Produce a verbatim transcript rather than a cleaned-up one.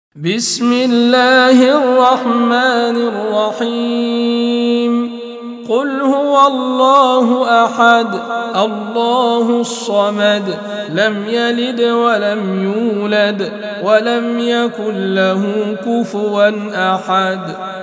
بسم الله الرحمن الرحيم قل هو الله أحد الله الصمد لم يلد ولم يولد ولم يكن له كفوا أحد